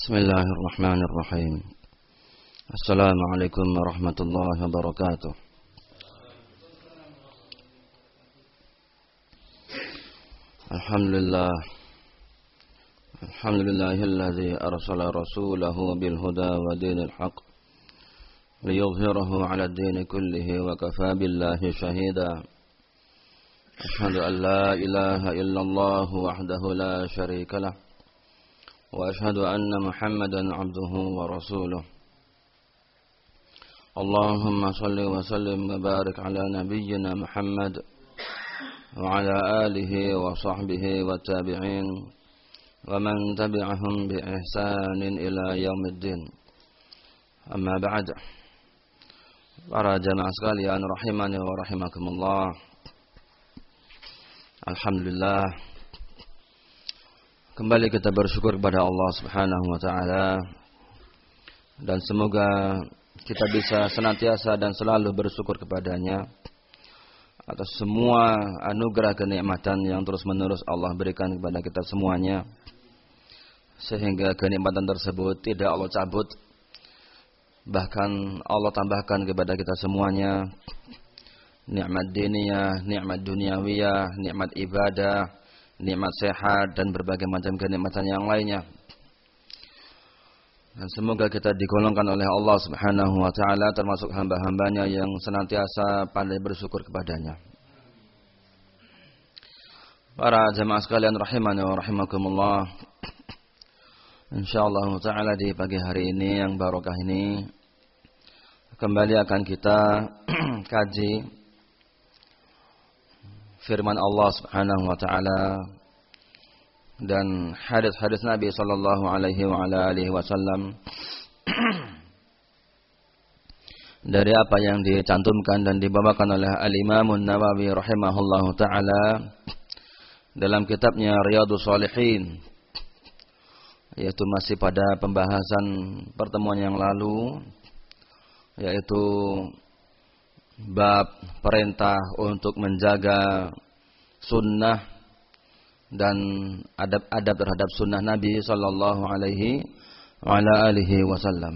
Bismillahirrahmanirrahim. Assalamualaikum warahmatullahi wabarakatuh. Alhamdulillah. Alhamdulillahilladzi arsala rasulahu bil huda wa dinil haqq liyudhhirahu 'ala ad-din kullihi wa kafaa billahi shahida. Asyhadu an la ilaha illallah wahdahu la syarika lah. وأشهد أن محمدا عبده ورسوله اللهم صل وسلم وبارك على نبينا محمد وعلى آله وصحبه والتابعين ومن تبعهم بإحسان إلى يوم الدين. أما بعد. Para jamaah sekalian rahimani wa rahimakumullah. Alhamdulillah, kembali kita bersyukur kepada Allah Subhanahu wa taala, dan semoga kita bisa senantiasa dan selalu bersyukur kepadanya atas semua anugerah kenikmatan yang terus-menerus Allah berikan kepada kita semuanya, sehingga kenikmatan tersebut tidak Allah cabut, bahkan Allah tambahkan kepada kita semuanya nikmat diniyah, nikmat duniawiyah, nikmat ibadah, nikmat sehat, dan berbagai macam kenikmatan yang lainnya. Dan semoga kita digolongkan oleh Allah Subhanahu wa taala termasuk hamba-hambanya yang senantiasa pandai bersyukur kepadanya. Para jemaah sekalian rahimani wa rahimakumullah. Insyaallah taala di pagi hari ini yang barokah ini kembali akan kita kaji firman Allah Subhanahu wa taala dan hadis-hadis Nabi sallallahu alaihi wa ala alihi wasallam dari apa yang dicantumkan dan dibawakan oleh Al-Imam An-Nawawi rahimahullahu taala dalam kitabnya Riyadhus Shalihin, yaitu masih pada pembahasan pertemuan yang lalu, yaitu bab perintah untuk menjaga sunnah dan adab-adab terhadap sunnah Nabi sallallahu alaihi wa ala alihi wasallam.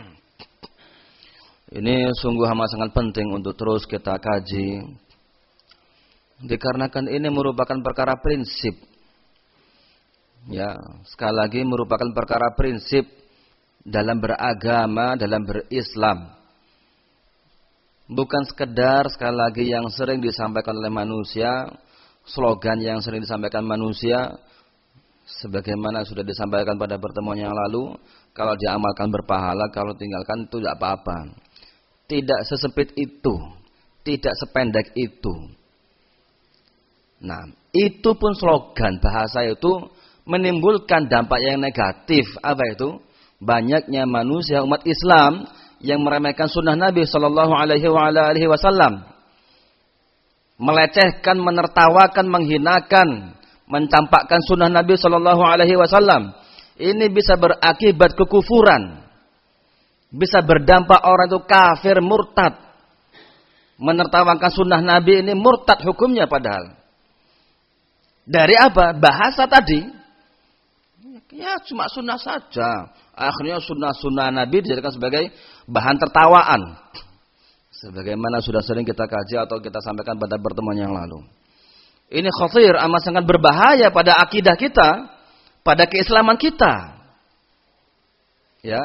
Ini sungguh amat sangat penting untuk terus kita kaji, dikarenakan ini merupakan perkara prinsip. Ya, sekali lagi merupakan perkara prinsip dalam beragama, dalam berislam. Bukan sekedar sekali lagi yang sering disampaikan oleh manusia, slogan yang sering disampaikan manusia, sebagaimana sudah disampaikan pada pertemuan yang lalu, kalau diamalkan berpahala, kalau tinggalkan itu tidak apa-apa. Tidak sesempit itu, tidak sependek itu. Nah, itu pun slogan bahasa itu menimbulkan dampak yang negatif. Apa itu? Banyaknya manusia umat Islam yang meremehkan sunnah Nabi sallallahu alaihi wasallam, melecehkan, menertawakan, menghinakan, mencampakkan sunnah Nabi sallallahu alaihi wasallam. Ini bisa berakibat kekufuran, bisa berdampak orang itu kafir, murtad. Menertawakan sunnah Nabi ini murtad hukumnya padahal. Dari apa? Bahasa tadi. Ya cuma sunnah saja. Akhirnya sunnah Nabi dijadikan sebagai bahan tertawaan. Sebagaimana sudah sering kita kaji atau kita sampaikan pada pertemuan yang lalu. Ini khatir, amat sangat berbahaya pada akidah kita, pada keislaman kita. Ya.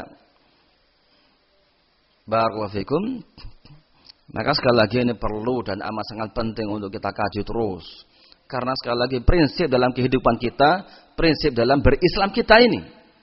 Barakallahu fikum. Maka sekali lagi ini perlu dan amat sangat penting untuk kita kaji terus. Karena sekali lagi prinsip dalam kehidupan kita, prinsip dalam berislam kita ini.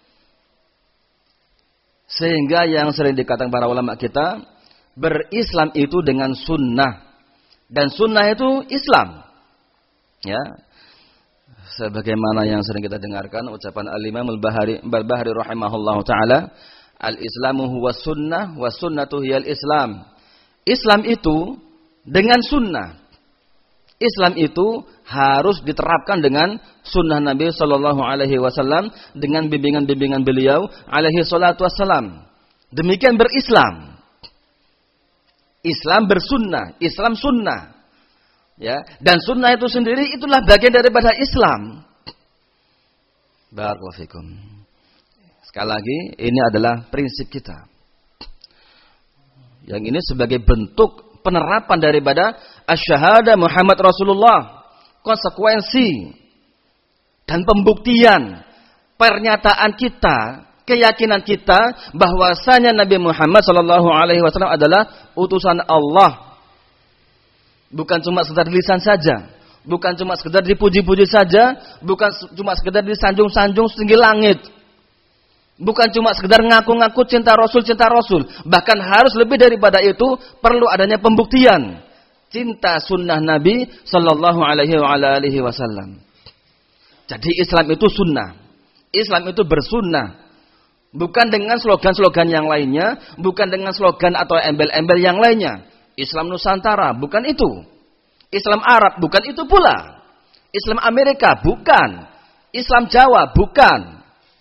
Sehingga yang sering dikatakan para ulama kita, berislam itu dengan sunnah. Dan sunnah itu Islam. Ya. Sebagaimana yang sering kita dengarkan ucapan Al-Imam Al-Bahari rahimahullahu ta'ala, Al-Islamu huwa sunnah wa sunnatu hiyal Islam. Islam itu dengan sunnah. Islam itu harus diterapkan dengan sunnah Nabi sallallahu alaihi wasallam, dengan bimbingan-bimbingan beliau alaihi salatu wassalam. Demikian berislam. Islam bersunnah, Islam sunnah. Ya, dan sunnah itu sendiri itulah bagian daripada Islam. Barakallahu fikum. Sekali lagi, ini adalah prinsip kita. Yang ini sebagai bentuk penerapan daripada asyhadu Muhammad Rasulullah. Konsekuensi dan pembuktian pernyataan kita, keyakinan kita bahwasanya Nabi Muhammad SAW adalah utusan Allah. Bukan cuma sekedar lisan saja, bukan cuma sekedar dipuji-puji saja, bukan cuma sekedar disanjung-sanjung setinggi langit. Bukan cuma sekedar ngaku-ngaku cinta Rasul, bahkan harus lebih daripada itu, perlu adanya pembuktian cinta sunnah Nabi sallallahu alaihi wasallam. Jadi Islam itu sunnah. Islam itu bersunnah. Bukan dengan slogan-slogan yang lainnya, bukan dengan slogan atau embel-embel yang lainnya. Islam Nusantara, bukan itu. Islam Arab, bukan itu pula. Islam Amerika, bukan. Islam Jawa, bukan.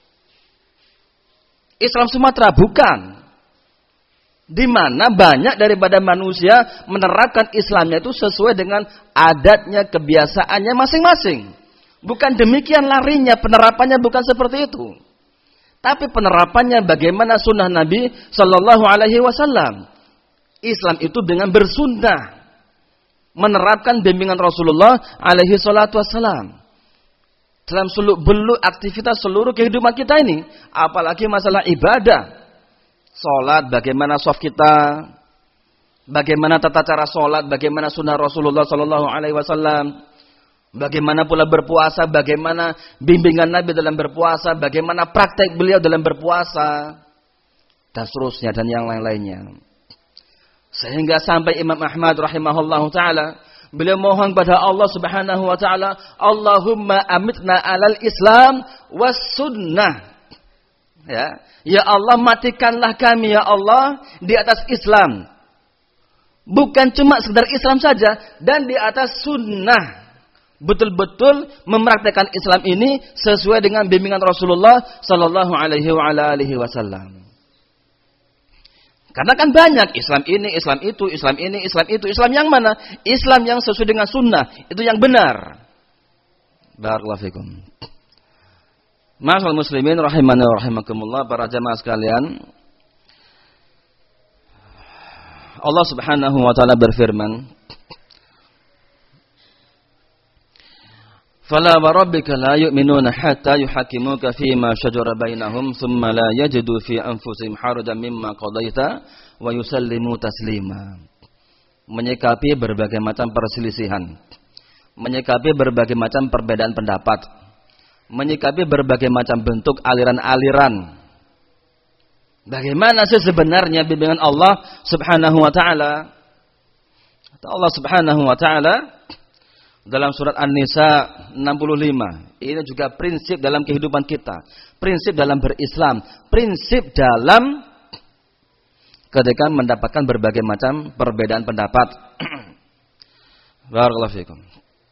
Islam Sumatera, bukan. Di mana banyak daripada manusia menerapkan Islamnya itu sesuai dengan adatnya, kebiasaannya masing-masing. Bukan demikian larinya, penerapannya bukan seperti itu. Tapi penerapannya bagaimana sunnah Nabi Sallallahu Alaihi Wasallam. Islam itu dengan bersunnah, menerapkan bimbingan Rasulullah Alaihi Salatu Wasallam dalam beluk aktivitas seluruh kehidupan kita ini, apalagi masalah ibadah. Salat, bagaimana shaf kita, bagaimana tata cara salat, bagaimana sunnah Rasulullah Sallallahu Alaihi Wasallam, bagaimana pula berpuasa, bagaimana bimbingan Nabi dalam berpuasa, bagaimana praktek beliau dalam berpuasa, dan seterusnya dan yang lain-lainnya. Sehingga sampai Imam Ahmad rahimahullahu taala, beliau mohon pada Allah Subhanahu wa taala, Allahumma amitna alal Islam was sunnah. Ya Allah, matikanlah kami ya Allah di atas Islam. Bukan cuma sekedar Islam saja, dan di atas sunnah. Betul-betul mempraktikkan Islam ini sesuai dengan bimbingan Rasulullah sallallahu alaihi wasallam. Karena kan banyak Islam ini, Islam itu, Islam ini, Islam itu. Islam yang mana? Islam yang sesuai dengan sunnah, itu yang benar. Barakallahu fikum. Ma'asyiral muslimin rahimani wa rahimakumullah, para jamaah sekalian. Allah Subhanahu wa taala berfirman, "Fala wa rabbika la yu'minuna hatta yuhakkimuka fima shajara bainahum thumma la yajidu fi anfusihim harajan mimma qadaita wa yusallimu taslima." Menyikapi berbagai macam perselisihan, menyikapi berbagai macam perbedaan pendapat, menyikapi berbagai macam bentuk aliran-aliran. Bagaimana sih sebenarnya bimbingan Allah Subhanahu wa taala? Allah Subhanahu wa taala dalam surat An-Nisa 65. Ini juga prinsip dalam kehidupan kita, prinsip dalam berislam, prinsip dalam ketika mendapatkan berbagai macam perbedaan pendapat. Barakallahu fikum.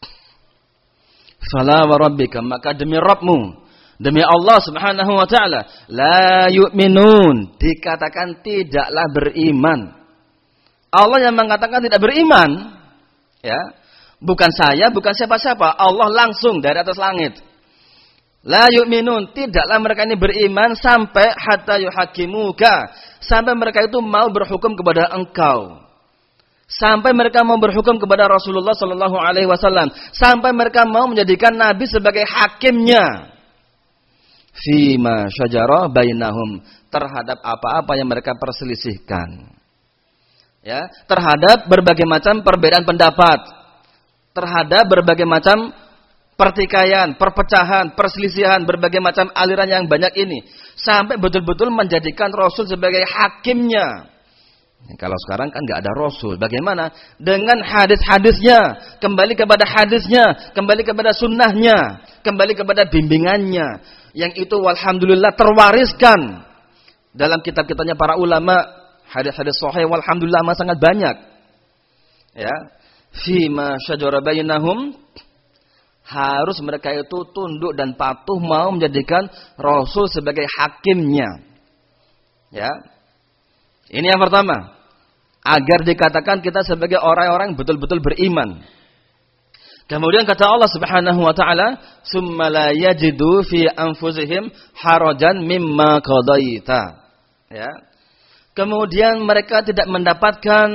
Fala wa rabbika, maka demi Rabbmu, demi Allah Subhanahu wa taala, la yu'minun, dikatakan tidaklah beriman. Allah yang mengatakan tidak beriman, ya. Bukan saya, bukan siapa-siapa, Allah langsung dari atas langit. La yu'minun, tidaklah mereka ini beriman sampai hatta yuhakimuka, sampai mereka itu mau berhukum kepada engkau. Sampai mereka mau berhukum kepada Rasulullah sallallahu alaihi wasallam, sampai mereka mau menjadikan Nabi sebagai hakimnya. Fima syajara bainahum, terhadap apa-apa yang mereka perselisihkan. Ya, terhadap berbagai macam perbedaan pendapat, terhadap berbagai macam pertikaian, perpecahan, perselisihan, berbagai macam aliran yang banyak ini, sampai betul-betul menjadikan Rasul sebagai hakimnya. Kalau sekarang kan nggak ada Rasul, bagaimana? Dengan hadis-hadisnya, kembali kepada hadisnya, kembali kepada sunnahnya, kembali kepada bimbingannya, yang itu walhamdulillah terwariskan dalam kitab-kitabnya para ulama. Hadis-hadis sahih walhamdulillah sangat banyak. Ya, fima syajara bainahum, harus mereka itu tunduk dan patuh mau menjadikan Rasul sebagai hakimnya. Ya. Ini yang pertama, agar dikatakan kita sebagai orang-orang betul-betul beriman. Kemudian kata Allah Subhanahu wa taala, "Tsumma la yajidu fi anfusihim harajan mimma qadaita." Ya. Kemudian mereka tidak mendapatkan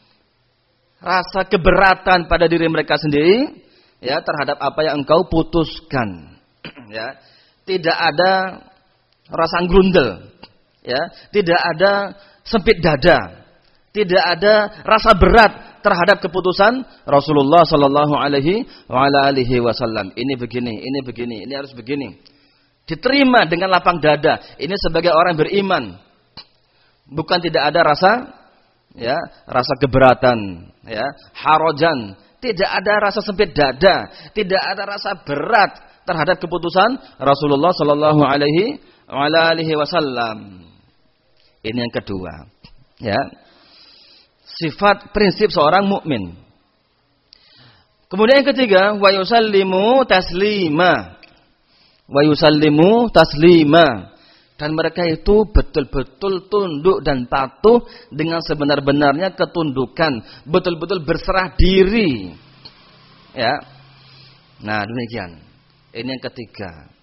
rasa keberatan pada diri mereka sendiri ya terhadap apa yang engkau putuskan. Ya. Tidak ada rasa grundel. Ya, tidak ada sempit dada. Tidak ada rasa berat terhadap keputusan Rasulullah sallallahu alaihi wasallam. Ini begini, ini harus begini. Diterima dengan lapang dada. Ini sebagai orang beriman. Bukan tidak ada rasa keberatan, ya, harajan, tidak ada rasa sempit dada, tidak ada rasa berat terhadap keputusan Rasulullah sallallahu alaihi wasallam. Ini yang kedua, ya. Sifat prinsip seorang mukmin. Kemudian yang ketiga, wa yusallimu taslima. Wa yusallimu taslima. Dan mereka itu betul-betul tunduk dan patuh dengan sebenar-benarnya ketundukan, betul-betul berserah diri. Ya. Nah, demikian. Ini yang ketiga.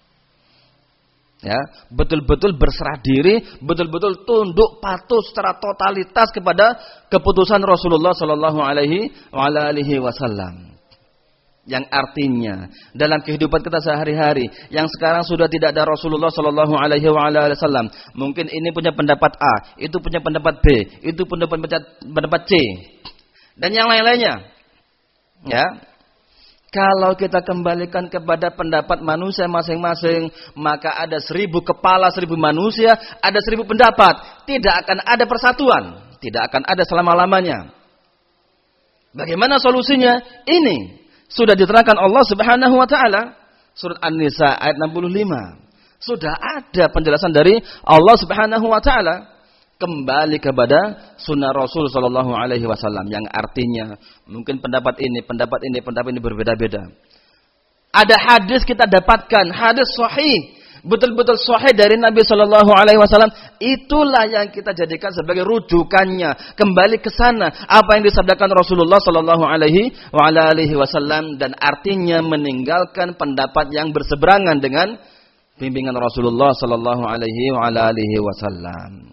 Ya, betul-betul berserah diri, betul-betul tunduk patuh secara totalitas kepada keputusan Rasulullah sallallahu alaihi wasallam. Yang artinya dalam kehidupan kita sehari-hari yang sekarang sudah tidak ada Rasulullah sallallahu alaihi wasallam, mungkin ini punya pendapat A, itu punya pendapat B, itu punya pendapat C dan yang lain-lainnya. Ya. Kalau kita kembalikan kepada pendapat manusia masing-masing, maka ada 1000 kepala, 1000 manusia, ada 1000 pendapat. Tidak akan ada persatuan. Tidak akan ada selama-lamanya. Bagaimana solusinya? Ini sudah diterangkan Allah Subhanahu wa taala. Surat An-Nisa ayat 65. Sudah ada penjelasan dari Allah Subhanahu wa taala. Kembali kepada sunnah Rasul sallallahu alaihi wasallam yang artinya mungkin pendapat ini berbeda-beda. Ada hadis kita dapatkan, hadis sahih, betul-betul sahih dari Nabi sallallahu alaihi wasallam, itulah yang kita jadikan sebagai rujukannya. Kembali ke sana apa yang disabdakan Rasulullah sallallahu alaihi wasallam dan artinya meninggalkan pendapat yang berseberangan dengan bimbingan Rasulullah sallallahu alaihi wasallam.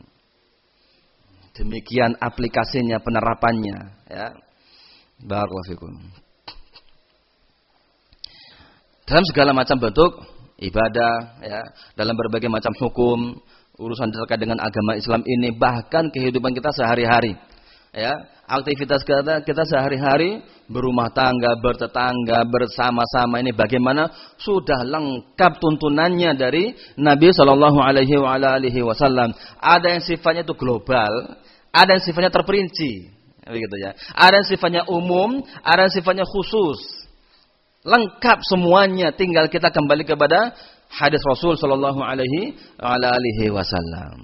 Demikian aplikasinya, penerapannya, ya. Barakallahu fikum. Dalam segala macam bentuk ibadah, ya, dalam berbagai macam hukum, urusan terkait dengan agama Islam ini, bahkan kehidupan kita sehari-hari, ya, aktivitas kita sehari-hari, berumah tangga, bertetangga, bersama-sama ini bagaimana sudah lengkap tuntunannya dari Nabi Shallallahu Alaihi Wasallam. Ada yang sifatnya itu global, ada yang sifatnya terperinci, begitu ya. Ada yang sifatnya umum, ada yang sifatnya khusus. Lengkap semuanya, tinggal kita kembali kepada hadis Rasul Shallallahu Alaihi Wasallam.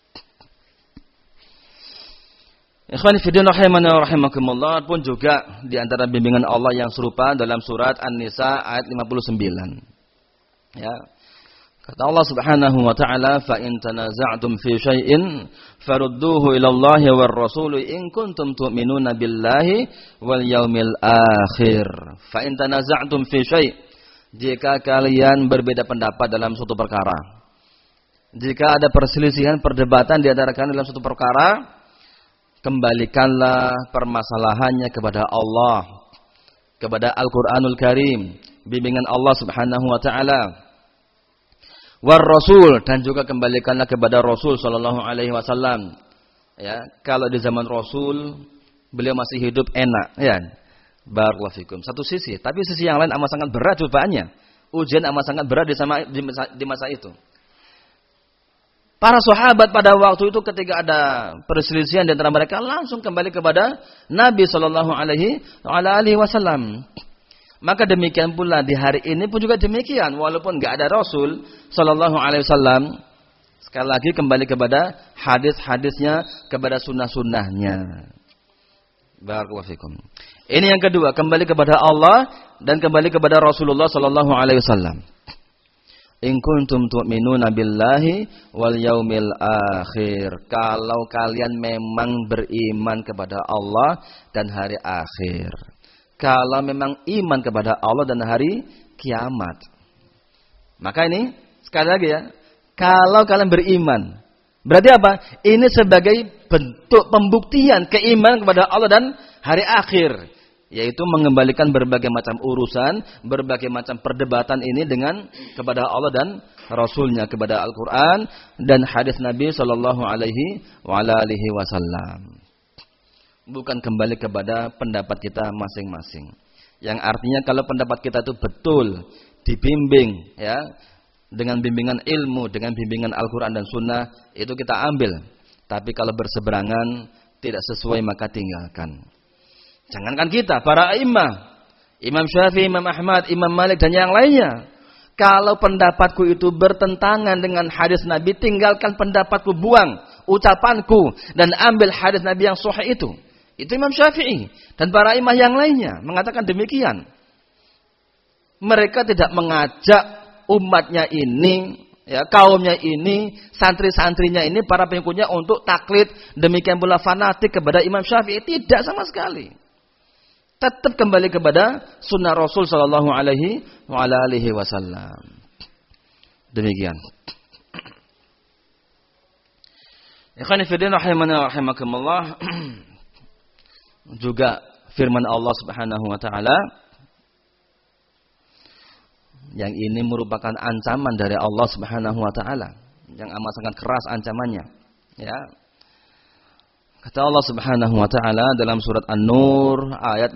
Ikhwani fi din rahimani wa rahimakumullah pun juga di antara bimbingan Allah yang serupa dalam surat An-Nisa ayat 59. Ya. Kata Allah Subhanahu wa taala, "Fa in tanaza'tum fi syai'in farudduhu ila Allahi war rasul in kuntum tu'minuna billahi wal yaumil akhir." Fa in tanaza'tum fi syai', jika kalian berbeda pendapat dalam suatu perkara. Jika ada perselisihan, perdebatan di antara kalian dalam suatu perkara, kembalikanlah permasalahannya kepada Allah, kepada Al-Qur'anul Karim, bimbingan Allah Subhanahu wa taala. War Rasul, dan juga kembalikanlah kepada Rasul sallallahu alaihi wasallam. Ya, kalau di zaman Rasul beliau masih hidup enak, ya. Barakallahu fikum. Satu sisi, tapi sisi yang lain amat sangat berat cobaannya. Ujian amat sangat berat di masa itu. Para sahabat pada waktu itu ketika ada perselisihan di antara mereka langsung kembali kepada Nabi sallallahu alaihi wasallam. Maka demikian pula di hari ini pun juga demikian, walaupun enggak ada Rasul sallallahu alaihi wasallam, sekali lagi kembali kepada hadis-hadisnya, kepada sunnah-sunnahnya. Barakallahu fikum. Ini yang kedua, kembali kepada Allah dan kembali kepada Rasulullah sallallahu alaihi wasallam. In kuntum tu'minuna billahi wal yaumil akhir. Kalau kalian memang beriman kepada Allah dan hari akhir. kalau memang iman kepada Allah dan hari kiamat. Maka ini sekali lagi ya, kalau kalian beriman, berarti apa? Ini sebagai bentuk pembuktian keimanan kepada Allah dan hari akhir, yaitu mengembalikan berbagai macam urusan, berbagai macam perdebatan ini dengan kepada Allah dan Rasulnya, kepada Al-Quran dan hadis Nabi Sallallahu Alaihi Wasallam. Bukan kembali kepada pendapat kita masing-masing. Yang artinya kalau pendapat kita itu betul, dibimbing ya, dengan bimbingan ilmu, dengan bimbingan Al-Quran dan Sunnah, itu kita ambil. Tapi kalau berseberangan, tidak sesuai maka tinggalkan. Jangankan kita, para imam, Imam Syafi'i, Imam Ahmad, Imam Malik dan yang lainnya. Kalau pendapatku itu bertentangan dengan hadis Nabi, tinggalkan pendapatku, buang ucapanku dan ambil hadis Nabi yang sahih itu. Itu Imam Syafi'i dan para imam yang lainnya mengatakan demikian. Mereka tidak mengajak umatnya ini, ya, kaumnya ini, santri-santrinya ini, para pengikutnya untuk taklid, demikian pula fanatik kepada Imam Syafi'i. Tidak sama sekali. Tetap kembali kepada sunnah Rasul Sallallahu Alaihi Wasallam. Demikian. Ikhwani fillah rahimani wa rahimakumullah. Juga firman Allah Subhanahu wa taala yang ini merupakan ancaman dari Allah Subhanahu wa taala yang amat sangat keras ancamannya, ya. Kata Allah Subhanahu wa taala dalam surat An-Nur ayat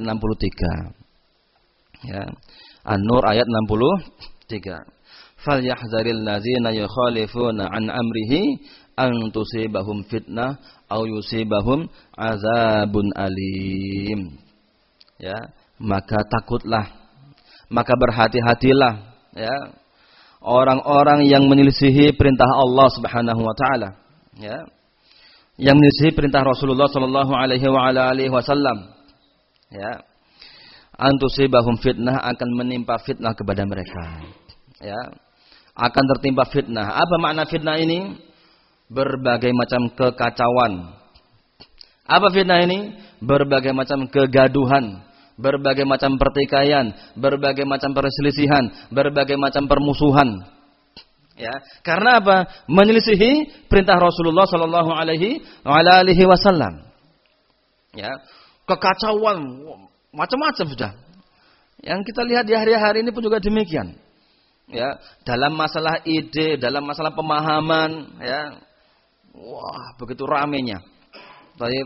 63. Ya. An-Nur ayat 63. Falyahzaril ladzina yukhalifuna an amrihi an tusibahum fitnah aw yusibahum azabun alim. Ya, maka takutlah, maka berhati-hatilah ya orang-orang yang menyelisihi perintah Allah Subhanahu wa taala, ya. Yang menyelisihi perintah Rasulullah sallallahu alaihi wasallam, ya. Antusibahum fitnah, akan menimpa fitnah kepada mereka, ya. Akan tertimpa fitnah. Apa makna fitnah ini? Berbagai macam kekacauan. Apa fitnah ini? Berbagai macam kegaduhan, berbagai macam pertikaian, berbagai macam perselisihan, berbagai macam permusuhan. Ya, karena apa? Menyelisihi perintah Rasulullah sallallahu alaihi wasallam. Ya, kekacauan macam-macam sudah. Yang kita lihat di hari-hari ini pun juga demikian. Ya, dalam masalah ide, dalam masalah pemahaman, ya. Wah, begitu ramenya. Baik.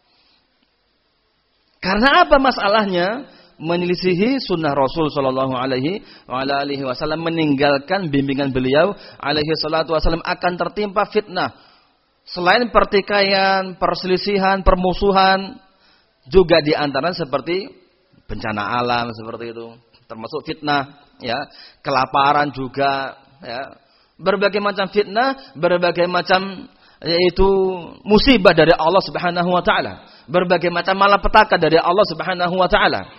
Karena apa masalahnya? Menyelisihi sunnah Rasul sallallahu alaihi wasallam, meninggalkan bimbingan beliau alaihi salatu wasallam, akan tertimpa fitnah. Selain pertikaian, perselisihan, permusuhan, juga di antara seperti bencana alam seperti itu, termasuk fitnah, ya. Kelaparan juga, ya. Berbagai macam fitnah, berbagai macam yaitu musibah dari Allah Subhanahu wa taala, berbagai macam malapetaka dari Allah Subhanahu wa taala.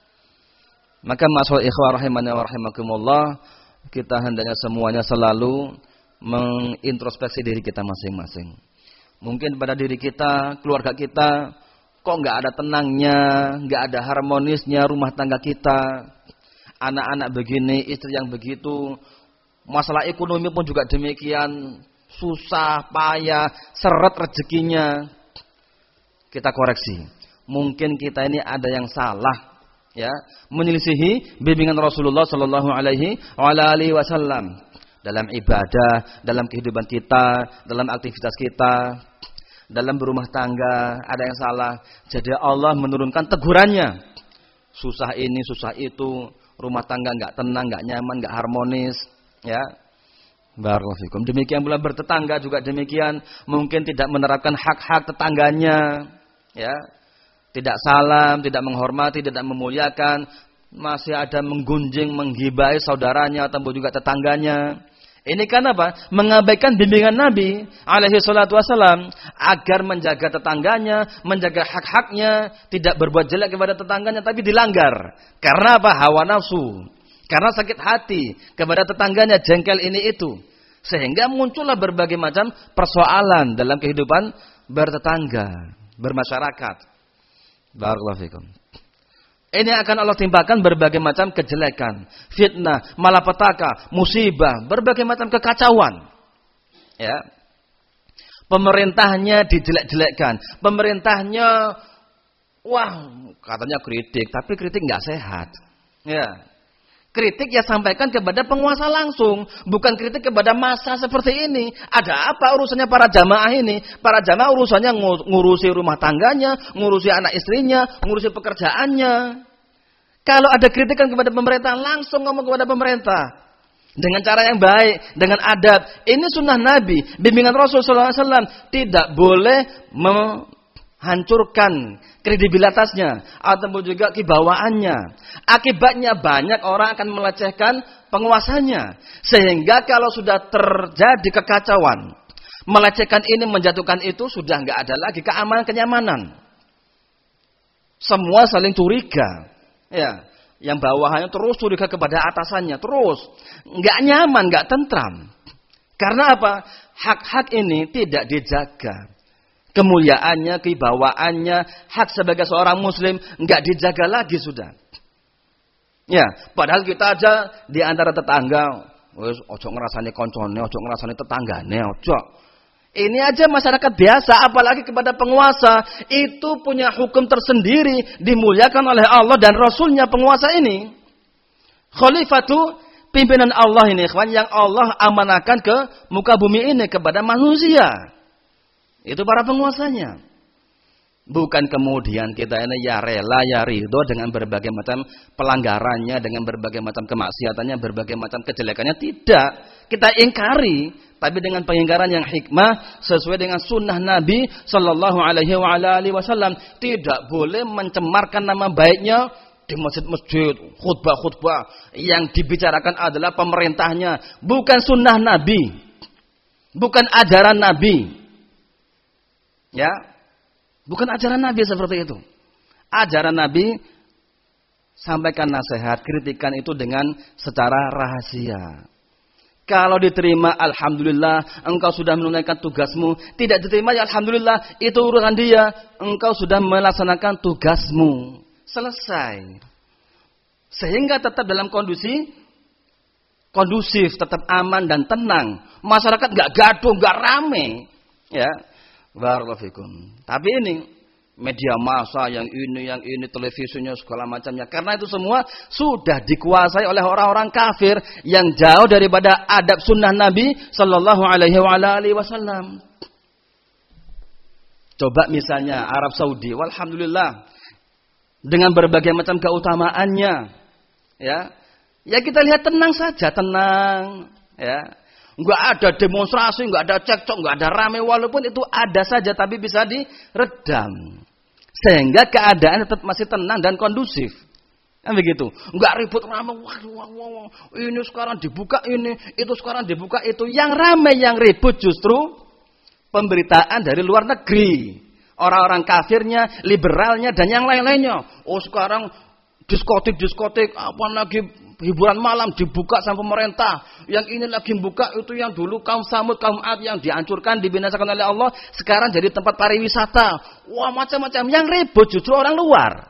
Maka masalah ikhwah rahimani wa rahimakumullah, kita hendaknya semuanya selalu mengintrospeksi diri kita masing-masing. Mungkin pada diri kita, keluarga kita, kok enggak ada tenangnya, enggak ada harmonisnya rumah tangga kita. Anak-anak begini, istri yang begitu. Masalah ekonomi pun juga demikian, susah, payah, seret rezekinya. Kita koreksi. Mungkin kita ini ada yang salah, ya, menyelisihi bimbingan Rasulullah sallallahu alaihi wasallam dalam ibadah, dalam kehidupan kita, dalam aktivitas kita, dalam berumah tangga ada yang salah. Jadi Allah menurunkan tegurannya. Susah ini, susah itu, rumah tangga enggak tenang, enggak nyaman, enggak harmonis, ya. Barakallahu fikum. Demikian pula bertetangga juga demikian, mungkin tidak menerapkan hak-hak tetangganya, ya. Tidak salam, tidak menghormati, tidak memuliakan, masih ada menggunjing, menggibai saudaranya ataupun juga tetangganya. Ini kan apa? Mengabaikan bimbingan Nabi alaihi salatu wasallam agar menjaga tetangganya, menjaga hak-haknya, tidak berbuat jelek kepada tetangganya tapi dilanggar. Karena apa? Hawa nafsu. Karena sakit hati kepada tetangganya, jengkel ini itu. Sehingga muncullah berbagai macam persoalan dalam kehidupan bertetangga, bermasyarakat. Barakallahu fikum. Ini akan Allah timpakan berbagai macam kejelekan, fitnah, malapetaka, musibah, berbagai macam kekacauan. Ya. Pemerintahnya dijelek-jelekkan. Pemerintahnya katanya kritik, tapi kritik nggak sehat. Ya. Kritik ya sampaikan kepada penguasa langsung, bukan kritik kepada massa seperti ini. Ada apa urusannya para jamaah ini? Para jamaah urusannya ngurusi rumah tangganya, ngurusi anak istrinya, ngurusi pekerjaannya. Kalau ada kritikan kepada pemerintah, langsung ngomong kepada pemerintah. Dengan cara yang baik, dengan adab. Ini sunnah Nabi, bimbingan Rasulullah SAW. Tidak boleh hancurkan kredibilitasnya ataupun juga kebawaannya. Akibatnya banyak orang akan melecehkan penguasanya. Sehingga kalau sudah terjadi kekacauan, melecehkan ini, menjatuhkan itu, sudah nggak ada lagi keamanan, kenyamanan. Semua saling curiga. Ya, yang bawahannya terus curiga kepada atasannya, terus nggak nyaman, nggak tentram. Karena apa? Hak-hak ini tidak dijaga. Kemuliaannya, kebawaannya, hak sebagai seorang muslim nggak dijaga lagi sudah. Ya, padahal kita aja di antara tetangga, ojo ngerasani koncone, ojo ngerasani tetanggane, ojo. Ini aja masyarakat biasa, apalagi kepada penguasa, itu punya hukum tersendiri, dimuliakan oleh Allah dan Rasulnya penguasa ini. Khalifatu, pimpinan Allah ini, ikhwan, yang Allah amanahkan ke muka bumi ini kepada manusia. Itu para penguasanya. Bukan kemudian kita ini ya rela, ya ridho dengan berbagai macam pelanggarannya, dengan berbagai macam kemaksiatannya, berbagai macam kejelekannya. Tidak. Kita ingkari. Tapi dengan pengingkaran yang hikmah, sesuai dengan sunnah Nabi Sallallahu Alaihi Wasallam. Tidak boleh mencemarkan nama baiknya di masjid-masjid, khutbah-khutbah. Yang dibicarakan adalah pemerintahnya. Bukan sunnah Nabi. Bukan ajaran Nabi. Ya, bukan ajaran Nabi seperti itu. Ajaran Nabi, sampaikan nasihat, kritikan itu dengan secara rahasia. Kalau diterima, alhamdulillah, engkau sudah menunaikan tugasmu. Tidak diterima, ya alhamdulillah, itu urusan dia. Engkau sudah melaksanakan tugasmu. Selesai. Sehingga tetap dalam kondusif, tetap aman dan tenang. Masyarakat nggak gaduh, nggak rame. Ya. Barakallahu fikum. Tapi ini media massa yang ini televisinya segala macamnya. Karena itu semua sudah dikuasai oleh orang-orang kafir yang jauh daripada adab sunnah Nabi Sallallahu Alaihi Wasallam. Coba misalnya Arab Saudi, walhamdulillah, dengan berbagai macam keutamaannya, ya kita lihat tenang saja, tenang, ya. Enggak ada demonstrasi, enggak ada cekcok, enggak ada rame, walaupun itu ada saja tapi bisa diredam. Sehingga keadaan tetap masih tenang dan kondusif. Kan begitu. Enggak ribut rame, wah, ini sekarang dibuka ini, itu sekarang dibuka itu. Yang rame, yang ribut justru pemberitaan dari luar negeri. Orang-orang kafirnya, liberalnya dan yang lain-lainnya. Oh, sekarang diskotik, apa lagi hiburan malam dibuka sama pemerintah. Yang ini lagi buka itu yang dulu kaum Samud, kaum Ad yang dihancurkan, dibinasakan oleh Allah, sekarang jadi tempat pariwisata. Wah, macam-macam. Yang ribut justru orang luar.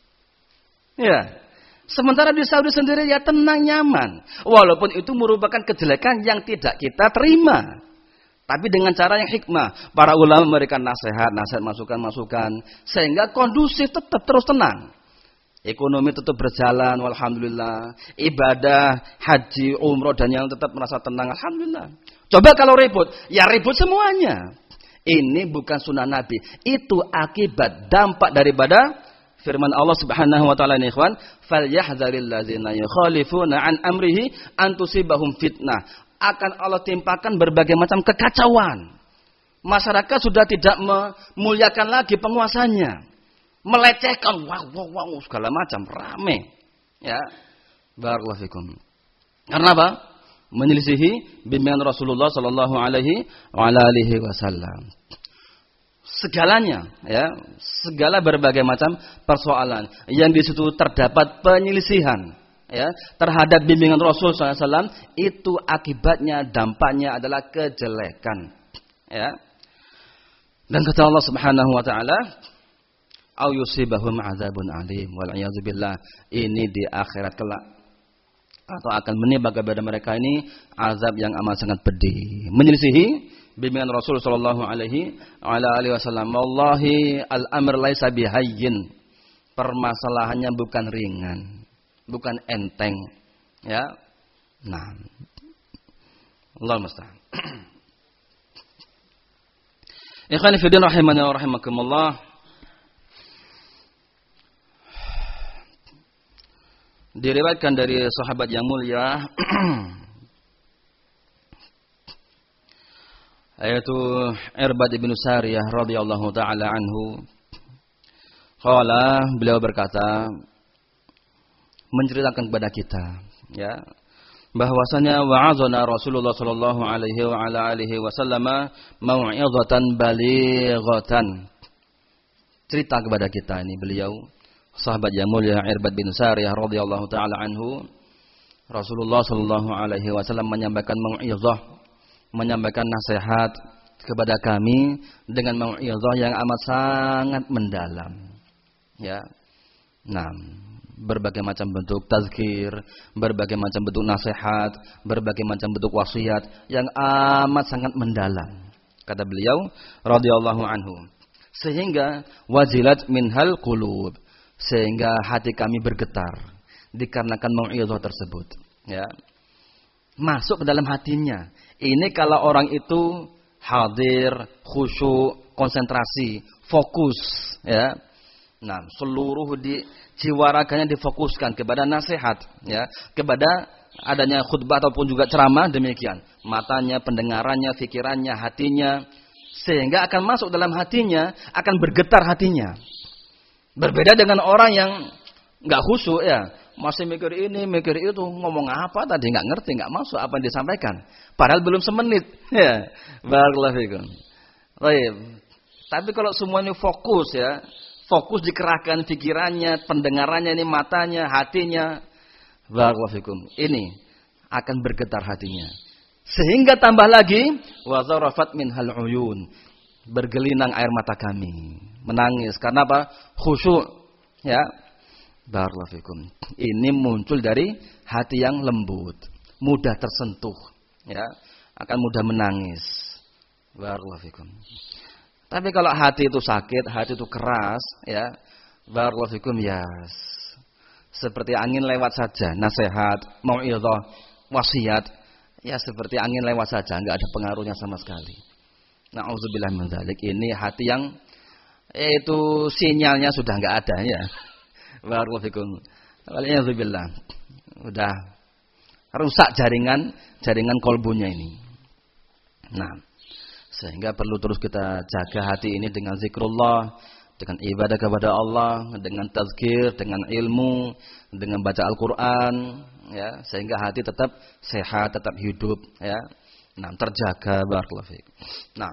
Ya. Sementara di Saudi sendiri ya tenang, nyaman. Walaupun itu merupakan kejelekan yang tidak kita terima. Tapi dengan cara yang hikmah. Para ulama memberikan nasihat, masukan-masukan. Sehingga kondusif tetap terus tenang. Ekonomi tetap berjalan, walhamdulillah. Ibadah, haji, umroh dan yang tetap merasa tenang, alhamdulillah. Coba kalau ribut, ya ribut semuanya. Ini bukan sunnah Nabi. Itu akibat, dampak daripada firman Allah Subhanahu wa taala ini, ikhwan, falyahdzaril ladzina yukhalifuna an amrihi an tusibahum fitnah. Akan Allah timpakan berbagai macam kekacauan. Masyarakat sudah tidak memuliakan lagi penguasanya. Melecehkan, wah, segala macam, rame. Ya. Barakallahu fikum. Karena apa? Menyelisihi bimbingan Rasulullah sallallahu alaihi wasallam. Segalanya, ya, segala berbagai macam persoalan yang di situ terdapat penyelisihan, ya, terhadap bimbingan Rasul sallallahu alaihi wasallam, itu akibatnya, dampaknya adalah kejelekan, ya. Dan kata Allah Subhanahu wa taala, au yusibahum adzabun alim wal billah. Ini di akhirat kelak atau akan menimpa kepada mereka ini azab yang amat sangat pedih, menyelisihi bimbingan Rasul sallallahu alaihi wasallam. Wallahi al-amr laisa bihayyin. Permasalahannya bukan ringan, bukan enteng, ya. Nah, Allah musta'an. Ikhwani fi din rahimani wa rahimakumullah. Diriwayatkan dari sahabat yang mulia yaitu Irbad bin Sariyah radhiyallahu taala anhu. Qala, beliau berkata menceritakan kepada kita, ya, bahwasanya wa'azana Rasulullah sallallahu alaihi wa ala alihi wasallam mau'izatan balighatan. Cerita kepada kita ini beliau sahabat yang mulia Irbad bin Sariyah radhiyallahu taala anhu, Rasulullah sallallahu alaihi wasallam menyampaikan mau'izah, menyampaikan nasihat kepada kami dengan mau'izah yang amat sangat mendalam. Ya. Nah, berbagai macam bentuk tazkir, berbagai macam bentuk nasihat, berbagai macam bentuk wasiat yang amat sangat mendalam. Kata beliau radhiyallahu anhu, sehingga wajilat minhal qulub, sehingga hati kami bergetar dikarenakan mau'izah tersebut, ya. Masuk ke dalam hatinya. Ini kalau orang itu hadir, khusyuk, konsentrasi, fokus, ya. Nah, seluruh jiwa raganya difokuskan kepada nasihat, ya, kepada adanya khutbah ataupun juga ceramah, demikian. Matanya, pendengarannya, pikirannya, hatinya, sehingga akan masuk dalam hatinya, akan bergetar hatinya. Berbeda dengan orang yang nggak khusyuk, ya, masih mikir ini, mikir itu, ngomong apa tadi nggak ngerti, nggak masuk apa yang disampaikan. Padahal belum semenit, ya. Barakallahu fikum. Baik. Tapi kalau semuanya fokus, ya, fokus dikerahkan pikirannya, pendengarannya, ini matanya, hatinya, barakallahu fikum, ini akan bergetar hatinya. Sehingga tambah lagi wa zarafat minhal uyun, bergelinang air mata kami, menangis karena apa? Khusyuk, ya. Barakallahu fikum. Ini muncul dari hati yang lembut, mudah tersentuh, ya, akan mudah menangis. Barakallahu fikum. Tapi kalau hati itu sakit, hati itu keras, ya, barakallahu fikum, ya, seperti angin lewat saja. Nasihat, mau'izah, wasiat, ya seperti angin lewat saja, enggak ada pengaruhnya sama sekali. Na'udzubillah min dzalik. Ini hati yang itu sinyalnya sudah enggak ada, ya. Barakallahu fikum. Wal'iyadzubillah. Udah rusak jaringan kolbunya ini. Nah, sehingga perlu terus kita jaga hati ini dengan zikrullah, dengan ibadah kepada Allah, dengan tazkir, dengan ilmu, dengan baca Al-Quran, ya, sehingga hati tetap sehat, tetap hidup, ya. Nah, terjaga, barakallahu fiik. Nah,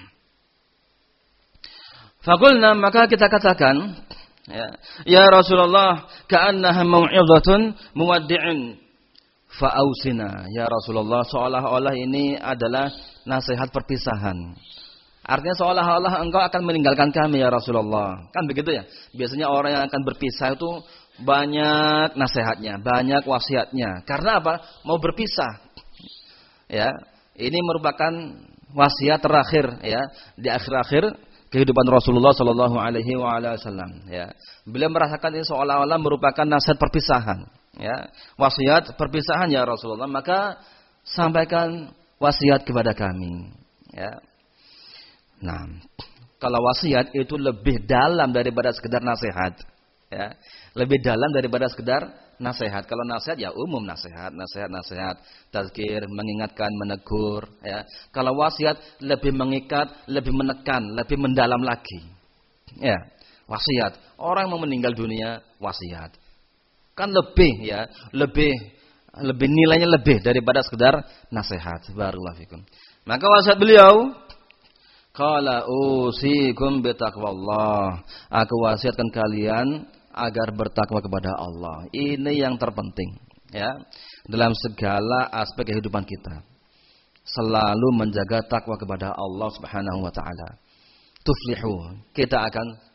faqulna, maka kita katakan, ya Rasulullah, ka'annaha mau'izatun muwaddi'in fa'ausina. Ya Rasulullah, seolah-olah ini adalah nasihat perpisahan. Artinya seolah-olah engkau akan meninggalkan kami ya Rasulullah. Kan begitu ya. Biasanya orang yang akan berpisah itu banyak nasihatnya, banyak wasiatnya. Karena apa? Mau berpisah. Ya, ini merupakan wasiat terakhir, ya, di akhir-akhir kehidupan Rasulullah sallallahu alaihi wasallam, ya. Beliau merasakan ini seolah-olah merupakan nasihat perpisahan, ya. Wasiat perpisahan ya Rasulullah, maka sampaikan wasiat kepada kami, ya. Nah, kalau wasiat itu lebih dalam daripada sekedar nasihat, ya. Lebih dalam daripada sekedar nasihat. Kalau nasihat ya umum nasihat, tazkir, mengingatkan, menegur, ya. Kalau wasiat lebih mengikat, lebih menekan, lebih mendalam lagi. Ya, wasiat. Orang mau meninggal dunia, wasiat. Kan lebih, ya, lebih nilainya lebih daripada sekedar nasihat. Barakallahu fikum. Maka wasiat beliau, qala usikum bitaqwallah. Aku wasiatkan kalian agar bertakwa kepada Allah. Ini yang terpenting, ya, dalam segala aspek kehidupan kita. Selalu menjaga takwa kepada Allah Subhanahu wa taala. Tuflihu, kita akan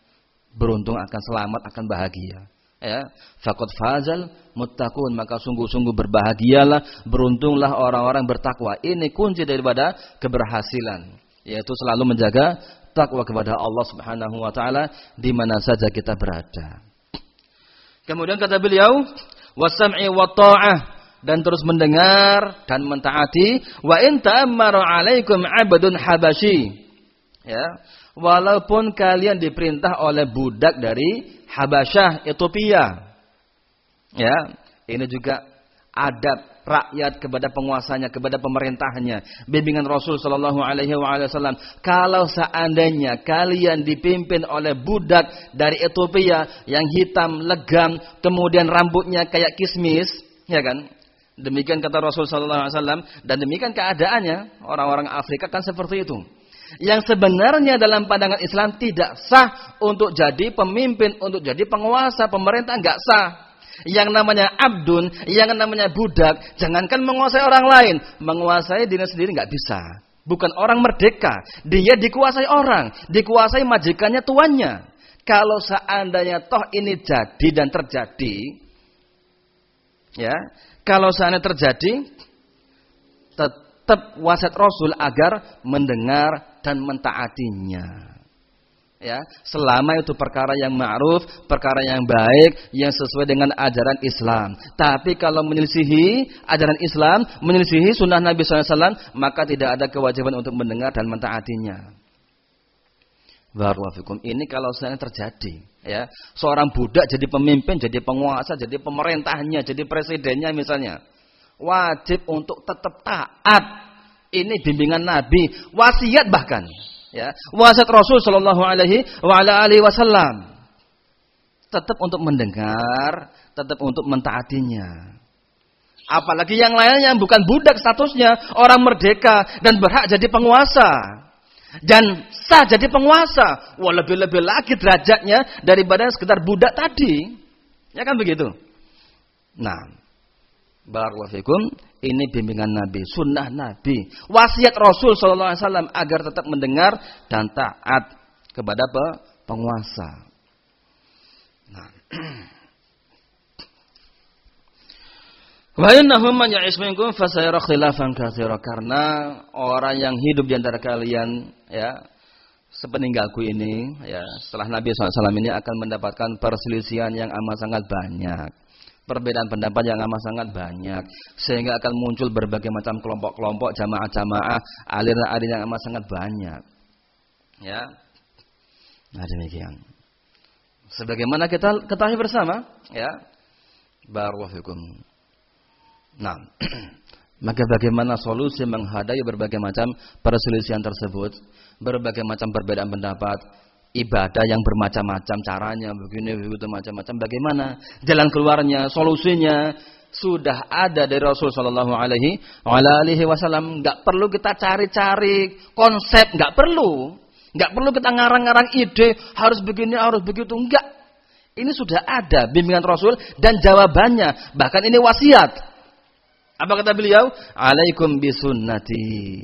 beruntung, akan selamat, akan bahagia. Ya, faqad fazal muttaqun, maka sungguh-sungguh berbahagialah, beruntunglah orang-orang bertakwa. Ini kunci daripada keberhasilan, yaitu selalu menjaga takwa kepada Allah Subhanahu wa taala di mana saja kita berada. Kemudian kata beliau, wasam'i wa ta'ah, dan terus mendengar dan mentaati. Wa in ta'ammara 'alaikum 'abdun habasyi. Ya, walaupun kalian diperintah oleh budak dari Habasyah, Ethiopia. Ya, ini juga adab rakyat kepada penguasanya, kepada pemerintahnya. Bimbingan Rasul sallallahu alaihi wasallam, kalau seandainya kalian dipimpin oleh budak dari Ethiopia yang hitam, legam, kemudian rambutnya kayak kismis, ya kan? Demikian kata Rasul sallallahu alaihi wasallam, dan demikian keadaannya orang-orang Afrika kan seperti itu. Yang sebenarnya dalam pandangan Islam tidak sah untuk jadi pemimpin, untuk jadi penguasa, pemerintah enggak sah. Yang namanya abdun, yang namanya budak, jangankan menguasai orang lain, menguasai diri sendiri enggak bisa. Bukan orang merdeka, dia dikuasai orang, dikuasai majikannya, tuannya. Kalau seandainya toh ini jadi dan terjadi, ya, kalau seandainya terjadi, tetap wasiat Rasul agar mendengar dan mentaatinya. Ya, selama itu perkara yang ma'ruf, perkara yang baik, yang sesuai dengan ajaran Islam. Tapi kalau menyelisihi ajaran Islam, menyelisihi sunnah Nabi SAW, maka tidak ada kewajiban untuk mendengar dan mentaatinya. Barakallahu fikum. Ini kalau seandainya terjadi, ya, seorang budak jadi pemimpin, jadi penguasa, jadi pemerintahnya, jadi presidennya misalnya, wajib untuk tetap taat. Ini bimbingan Nabi, wasiat bahkan, ya, wasiat Rasul sallallahu alaihi wasallam. Tetap untuk mendengar, tetap untuk mentaatinya. Apalagi yang lainnya yang bukan budak statusnya, orang merdeka dan berhak jadi penguasa. Dan sah jadi penguasa, wah lebih-lebih lagi derajatnya daripada sekedar budak tadi. Ya kan begitu? Nah, barakallahu fikum, ini bimbingan Nabi, sunnah Nabi, wasiat Rasul sallallahu alaihi wasallam agar tetap mendengar dan taat kepada penguasa. Nah, wa innahum man ya'ish minkum fasayara khilafan katsira, karena orang yang hidup di antara kalian, ya, sepeninggalku ini, ya, setelah Nabi SAW ini akan mendapatkan perselisihan yang amat sangat banyak. Perbedaan pendapat yang amat sangat banyak, sehingga akan muncul berbagai macam kelompok-kelompok, jamaah-jamaah, aliran-aliran yang amat sangat banyak. Ya, nah demikian. Sebagaimana kita ketahui bersama, ya, barakallahu fikum. Nah, maka bagaimana solusi menghadapi berbagai macam perselisihan tersebut, berbagai macam perbedaan pendapat? Ibadah yang bermacam-macam caranya, begini begitu macam-macam. Bagaimana jalan keluarnya, solusinya sudah ada dari Rasul sallallahu alaihi wasallam. Enggak perlu kita cari-cari konsep, enggak perlu kita ngarang-ngarang ide harus begini, harus begitu, enggak. Ini sudah ada bimbingan Rasul dan jawabannya. Bahkan ini wasiat. Apa kata beliau? Alaikum bisunnati.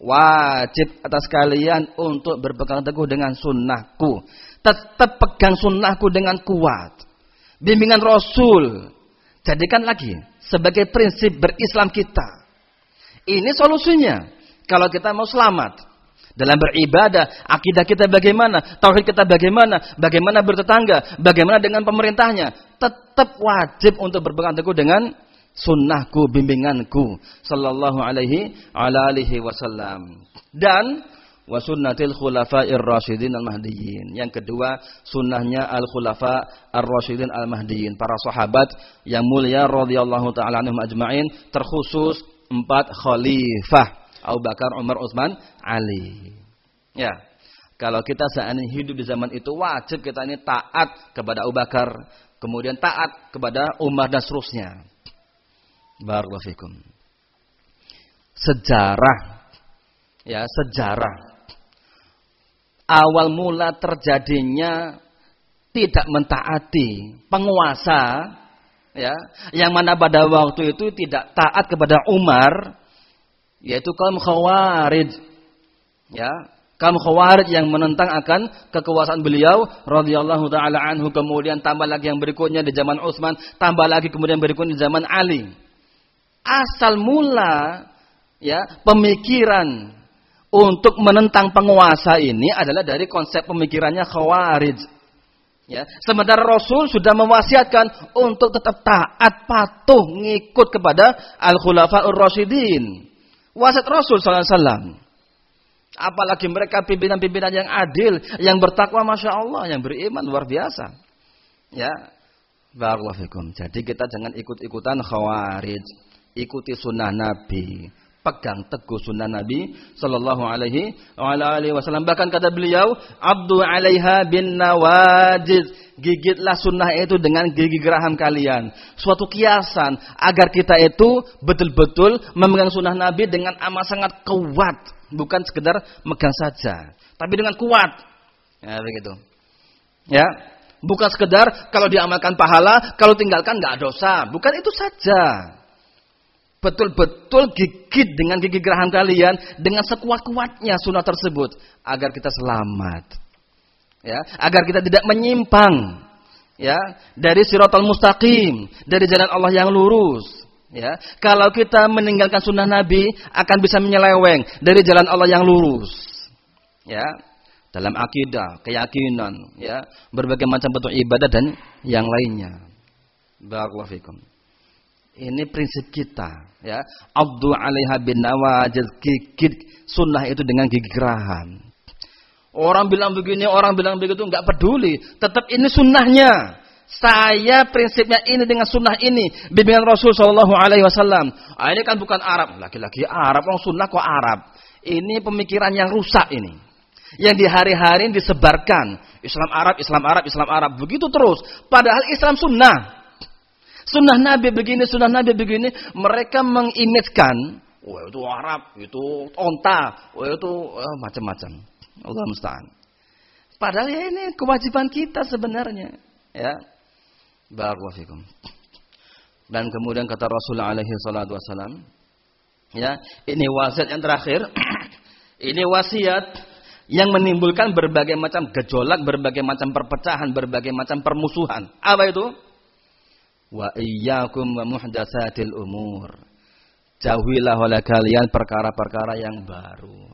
Wajib atas kalian untuk berpegang teguh dengan sunnahku. Tetap pegang sunnahku dengan kuat. Bimbingan Rasul jadikan lagi sebagai prinsip berislam kita. Ini solusinya. Kalau kita mau selamat dalam beribadah, akidah kita bagaimana, tauhid kita bagaimana, bagaimana bertetangga, bagaimana dengan pemerintahnya, tetap wajib untuk berpegang teguh dengan sunnahku, bimbinganku sallallahu alaihi wasallam. Dan wa sunnatil khulafa'ir rasyidin al-mahdiyyin. Yang kedua, sunnahnya al-khulafa ar-rasyidin al-mahdiyyin, para sahabat yang mulia radhiyallahu taala anhum ajma'in, terkhusus 4 khalifah, Abu Bakar, Umar, Utsman, Ali. Ya. Kalau kita seandainya hidup di zaman itu, wajib kita ini taat kepada Abu Bakar, kemudian taat kepada Umar dan seterusnya. Barakallahu fikum. Sejarah, ya, sejarah awal mula terjadinya tidak mentaati penguasa, ya, yang mana pada waktu itu tidak taat kepada Umar, yaitu kaum Khawarij, ya, Kaum Khawarij yang menentang akan kekuasaan beliau radhiyallahu taala anhu, kemudian tambah lagi yang berikutnya di zaman Utsman, tambah lagi kemudian berikutnya di zaman Ali. Asal mula ya pemikiran untuk menentang penguasa ini adalah dari konsep pemikirannya Khawarij. Ya, sementara Rasul sudah mewasiatkan untuk tetap taat, patuh, ngikut kepada Al-Khulafaur Rasyidin. Wasiat Rasul sallallahu alaihi wasallam. Apalagi mereka pimpinan-pimpinan yang adil, yang bertakwa, masya Allah, yang beriman luar biasa. Ya, barakallahu fikum. Jadi kita jangan ikut-ikutan Khawarij, ikuti sunnah Nabi, pegang teguh sunnah Nabi Sallallahu Alaihi Wasallam. Bahkan kata beliau, "Abdu 'alaiha bin nawajiz." Gigitlah sunnah itu dengan gigi geraham kalian. Suatu kiasan agar kita itu betul-betul memegang sunnah Nabi dengan amat sangat kuat. Bukan sekedar megang saja, tapi dengan kuat. Ya begitu. Ya, bukan sekedar kalau diamalkan pahala, kalau tinggalkan enggak dosa. Bukan itu saja. Betul-betul gigit dengan gigi geraham kalian dengan sekuat-kuatnya sunnah tersebut agar kita selamat. Ya, agar kita tidak menyimpang ya dari Shiratal Mustaqim, dari jalan Allah yang lurus. Ya, kalau kita meninggalkan sunnah Nabi akan bisa menyeleweng dari jalan Allah yang lurus. Ya, dalam akidah, keyakinan, ya, berbagai macam bentuk ibadah dan yang lainnya. Barakallahu fikum. Ini prinsip kita, ya. Abdu 'alaiha bin nawajiz, gigit sunnah itu dengan gigi geraham. Orang bilang begini, orang bilang begitu, enggak peduli. Tetap ini sunnahnya. Saya prinsipnya ini dengan sunnah ini, bimbingan Rasul Shallallahu Alaihi Wasallam. Ini kan bukan Arab, laki-laki Arab, orang sunnah kok Arab. Ini pemikiran yang rusak ini, yang di hari-hari disebarkan Islam Arab, Islam Arab, Islam Arab, begitu terus. Padahal Islam sunnah, sunnah Nabi begini, sunnah Nabi begini. Mereka mengimajkan, wah itu Arab, itu onta, wah itu macam-macam. Allah musta'an. Padahal ya ini kewajiban kita sebenarnya, ya. Barakallahu fikum. Dan kemudian kata Rasulullah alaihi salatu wasalam, ya, ini wasiat yang terakhir. Ini wasiat yang menimbulkan berbagai macam gejolak, berbagai macam perpecahan, berbagai macam permusuhan. Apa itu? Wa iyyakum wa muhdatsatil umur. Jauhilah oleh kalian perkara-perkara yang baru.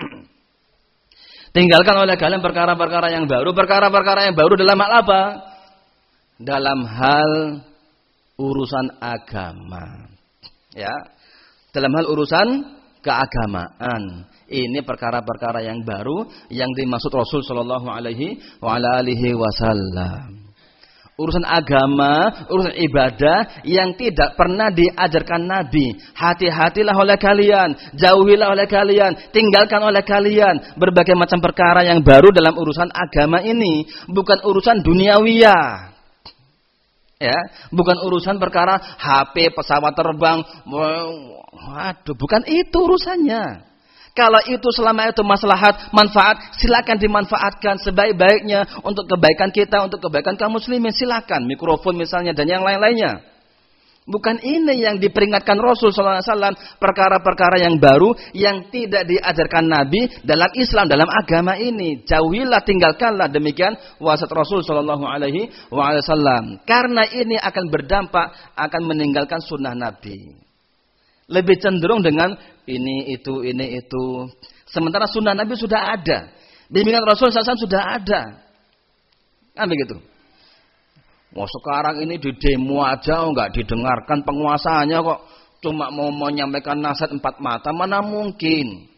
Tinggalkan oleh kalian perkara-perkara yang baru. Perkara-perkara yang baru dalam hal apa? Dalam hal urusan agama. Ya. Dalam hal urusan keagamaan. Ini perkara-perkara yang baru yang dimaksud Rasul sallallahu alaihi wasallam. Urusan agama, urusan ibadah yang tidak pernah diajarkan Nabi. Hati-hatilah oleh kalian, jauhilah oleh kalian, tinggalkan oleh kalian berbagai macam perkara yang baru dalam urusan agama ini. Bukan urusan duniawiyah. Ya, bukan urusan perkara HP, pesawat terbang. Waduh, bukan itu urusannya. Kalau itu selama itu maslahat, manfaat, silakan dimanfaatkan sebaik-baiknya untuk kebaikan kita, untuk kebaikan kaum muslimin, silakan. Mikrofon misalnya dan yang lain-lainnya. Bukan ini yang diperingatkan Rasul sallallahu alaihi wasallam, perkara-perkara yang baru yang tidak diajarkan Nabi dalam Islam, dalam agama ini. Jauhilah, tinggalkanlah, demikian wasiat Rasul sallallahu alaihi wasallam. Karena ini akan berdampak, akan meninggalkan sunnah Nabi. Lebih cenderung dengan ini itu. Sementara sunnah Nabi sudah ada. Bimbingan Rasul SAW sudah ada. Kan begitu. Wah sekarang ini di demo aja enggak didengarkan penguasanya kok. Cuma mau menyampaikan nasihat 4 mata. Mana mungkin.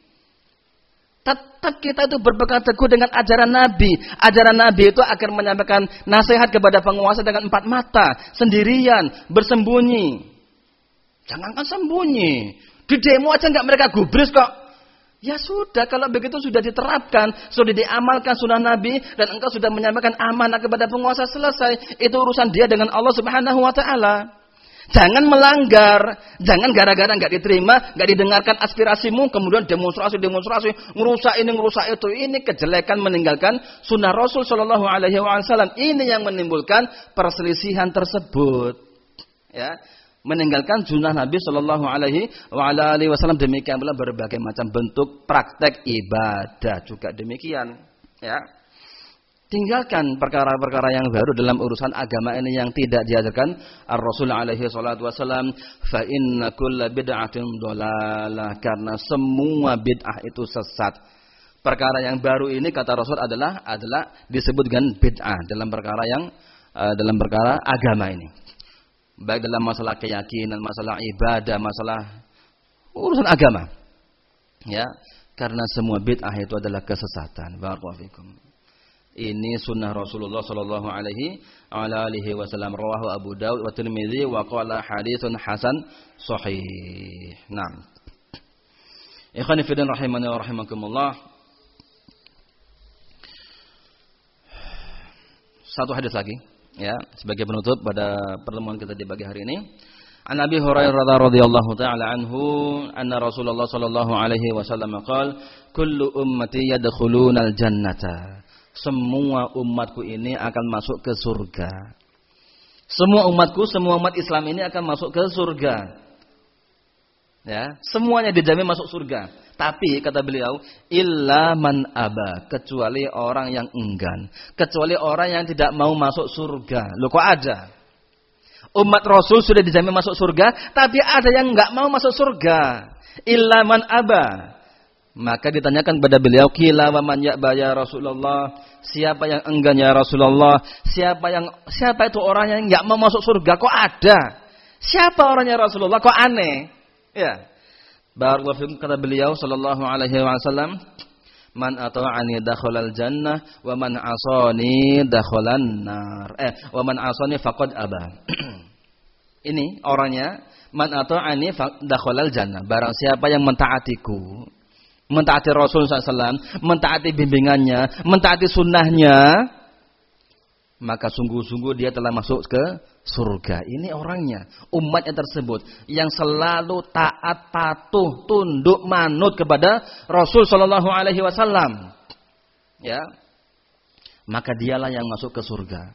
Tetap kita itu berpegang teguh dengan ajaran Nabi. Ajaran Nabi itu akan menyampaikan nasihat kepada penguasa dengan 4 mata. Sendirian, bersembunyi. Jangankan sembunyi. Di demo aja enggak mereka gubris kok. Ya sudah, kalau begitu sudah diterapkan, sudah diamalkan sunnah Nabi, dan engkau sudah menyampaikan amanah kepada penguasa, selesai. Itu urusan dia dengan Allah Subhanahu wa Ta'ala. Jangan melanggar, jangan gara-gara enggak diterima, enggak didengarkan aspirasimu, kemudian demonstrasi, ngerusak ini, ngerusak itu. Ini kejelekan meninggalkan sunnah Rasul Shallallahu Alaihi Wasallam. Ini yang menimbulkan perselisihan tersebut. Ya. meninggalkan sunnah Nabi Shallallahu Alaihi Wasallam. Demikian pula berbagai macam bentuk praktek ibadah juga demikian. Ya, tinggalkan perkara-perkara yang baru dalam urusan agama ini yang tidak diajarkan Ar-Rasul alaihi salatu wasallam. Fa inna kulla bid'atin dhalalah, karena semua bid'ah itu sesat. Perkara yang baru ini kata Rasul adalah disebut dengan bid'ah dalam perkara agama ini. Baik dalam masalah keyakinan, masalah ibadah, masalah urusan agama. Ya, karena semua bid'ah itu adalah kesesatan. Barakallahu fikum. Ini sunnah Rasulullah sallallahu alaihi wasallam, rawahu Abu Dawud wa Tirmidzi wa qala haditsun hasan sahih. Naam. Ikhwani fi din rahimani wa rahimakumullah. Satu hadis lagi ya sebagai penutup pada pertemuan kita di pagi hari ini. An Abi Hurairah radhiyallahu taala anhu anna Rasulullah sallallahu alaihi wasallam qala kullu ummati yadkhulunal jannata. Semua umatku ini akan masuk ke surga. Semua umat Islam ini akan masuk ke surga. Ya, semuanya dijamin masuk surga. Tapi kata beliau, illa man aba, kecuali orang yang enggan, kecuali orang yang tidak mau masuk surga. Loh kok ada? Umat Rasul sudah dijamin masuk surga, tapi ada yang enggak mau masuk surga. Illa man aba. Maka ditanyakan kepada beliau, qila wa man ya'ba ya Rasulullah, siapa yang enggan ya Rasulullah? Siapa itu orang yang enggak mau masuk surga? Kok ada? Siapa orangnya Rasulullah? Kok aneh? Ya. Barakallahu fikum, kata beliau sallallahu alaihi wasallam, man ata'ani dakhalal jannah wa man asani dakhalan nar. Wa man asani faqad aba. Ini orangnya, man ata'ani dakhalal jannah. Barang siapa yang mentaatiku, mentaati Rasul SAW, mentaati bimbingannya, mentaati sunnahnya, maka sungguh-sungguh dia telah masuk ke surga. Ini orangnya, umatnya tersebut yang selalu taat, patuh, tunduk, manut kepada Rasul SAW. Ya, maka dialah yang masuk ke surga.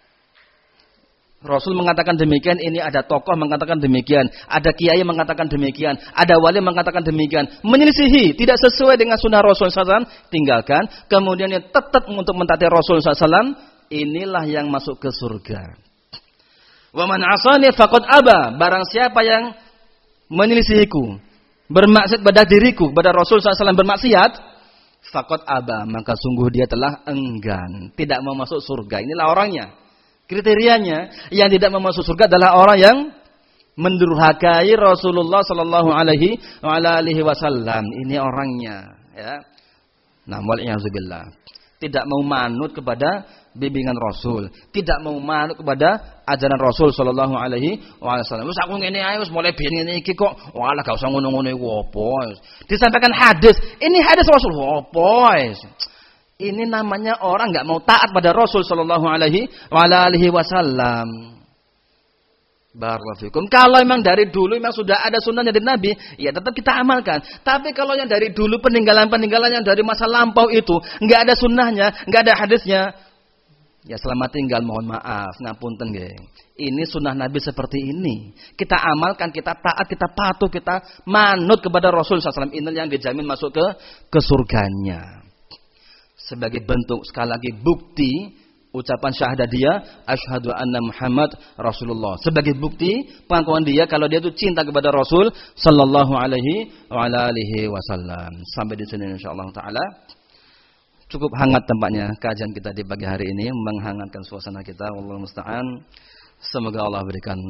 Rasul mengatakan demikian, ini ada tokoh mengatakan demikian, ada kiai mengatakan demikian, ada wali mengatakan demikian. Menyelisihi, tidak sesuai dengan sunnah Rasul SAW, tinggalkan. Kemudian yang tetap untuk mentaati Rasul SAW, inilah yang masuk ke surga. Wa man asani faqad aba, barang siapa yang menyelisihiku, bermaksiat pada diriku, pada Rasul SAW bermaksiat, faqad aba, maka sungguh dia telah enggan, tidak mau masuk surga. Inilah orangnya. Kriterianya, yang tidak mau masuk surga adalah orang yang mendurhakai Rasulullah sallallahu alaihi wasallam. Ini orangnya, ya. Nah, wal'iyadzubillah. Tidak mau manut kepada bimbingan Rasul, tidak mau manut kepada ajaran Rasul sallallahu alaihi wasallam. Wis aku ngene ae wis mulai biyen ngene iki kok walah gak usah ngono-ngono iku apa. Disampaikan hadis, ini hadis Rasul apa. Ini namanya orang enggak mau taat pada Rasul sallallahu alaihi wasallam. Barakallahu fikum. Kalau memang dari dulu memang sudah ada sunnahnya dari Nabi, ya tetap kita amalkan. Tapi kalau yang dari dulu peninggalan-peninggalan yang dari masa lampau itu enggak ada sunnahnya, enggak ada hadisnya, ya selamat tinggal, mohon maaf, ngapunten nggih. Ini sunnah Nabi seperti ini. Kita amalkan, kita taat, kita patuh, kita manut kepada Rasul sallallahu alaihi wasallam. Ini yang dijamin masuk ke surganya. Sebagai bentuk sekali lagi bukti ucapan syahadat dia, asyhadu anna Muhammad Rasulullah. Sebagai bukti pengakuan dia kalau dia itu cinta kepada Rasul sallallahu alaihi wasallam. Sampai di sini insyaallah taala. Cukup hangat tampaknya kajian kita di pagi hari ini, menghangatkan suasana kita. Wallahu musta'an. Semoga Allah berikan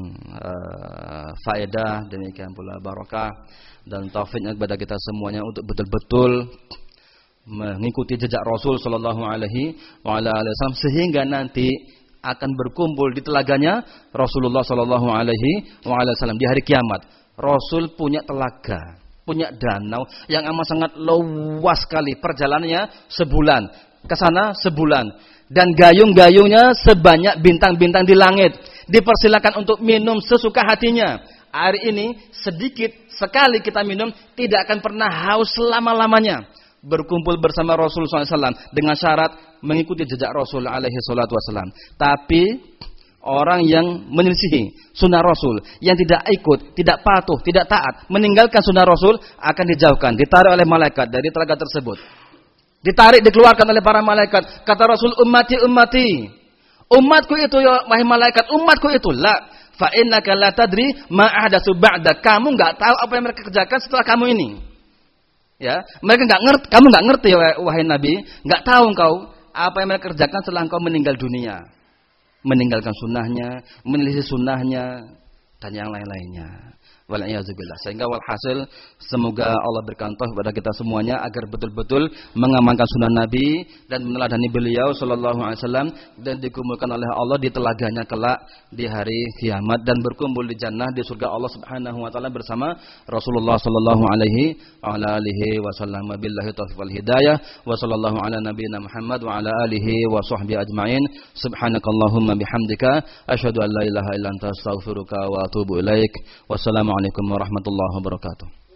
faedah, demikian pula barakah dan taufiknya kepada kita semuanya untuk betul-betul mengikuti jejak Rasul sallallahu alaihi wasallam sehingga nanti akan berkumpul di telaganya Rasulullah sallallahu alaihi wasallam di hari kiamat. Rasul punya telaga, punya danau yang amat sangat luas sekali, perjalanannya sebulan, ke sana sebulan, dan gayung-gayungnya sebanyak bintang-bintang di langit. Dipersilakan untuk minum sesuka hatinya. Hari ini sedikit sekali kita minum, tidak akan pernah haus selama-lamanya. Berkumpul bersama Rasul SAW dengan syarat mengikuti jejak Rasul alaihi salatu wasallam. Tapi orang yang menyelisihi sunnah Rasul, yang tidak ikut, tidak patuh, tidak taat, meninggalkan sunnah Rasul, akan dijauhkan, ditarik oleh malaikat dari telaga tersebut. Ditarik, dikeluarkan oleh para malaikat. Kata Rasul, ummati, ummati. Umatku itu, ya wahai malaikat, umatku itu. La, fa innaka la tadri ma ahdatsu ba'da. Kamu enggak tahu apa yang mereka kerjakan setelah kamu ini. Ya, mereka enggak ngerti, kamu enggak ngerti wahai Nabi, enggak tahu engkau apa yang mereka kerjakan setelah engkau meninggal dunia. Meninggalkan sunnahnya, menyelisih sunnahnya, dan yang lain-lainnya. Wal'iyazubillah. Sehingga walhasil, semoga Allah berikan taufik kepada kita semuanya agar betul-betul mengamalkan sunnah Nabi dan meneladani beliau sallallahu alaihi wasallam dan dikumpulkan oleh Allah di telaganya kelak di hari kiamat dan berkumpul di jannah di surga Allah Subhanahu wa taala bersama Rasulullah sallallahu alaihi wa ala alihi wasallam. Billahi taufiq wal hidayah wa sallallahu ala nabiyyina Muhammad wa ala alihi wa sahbihi ajmain. Subhanakallahumma bihamdika asyhadu an la ilaha illa anta astaghfiruka wa atubu ilaik. Wassalamu Assalamualaikum warahmatullahi wabarakatuh.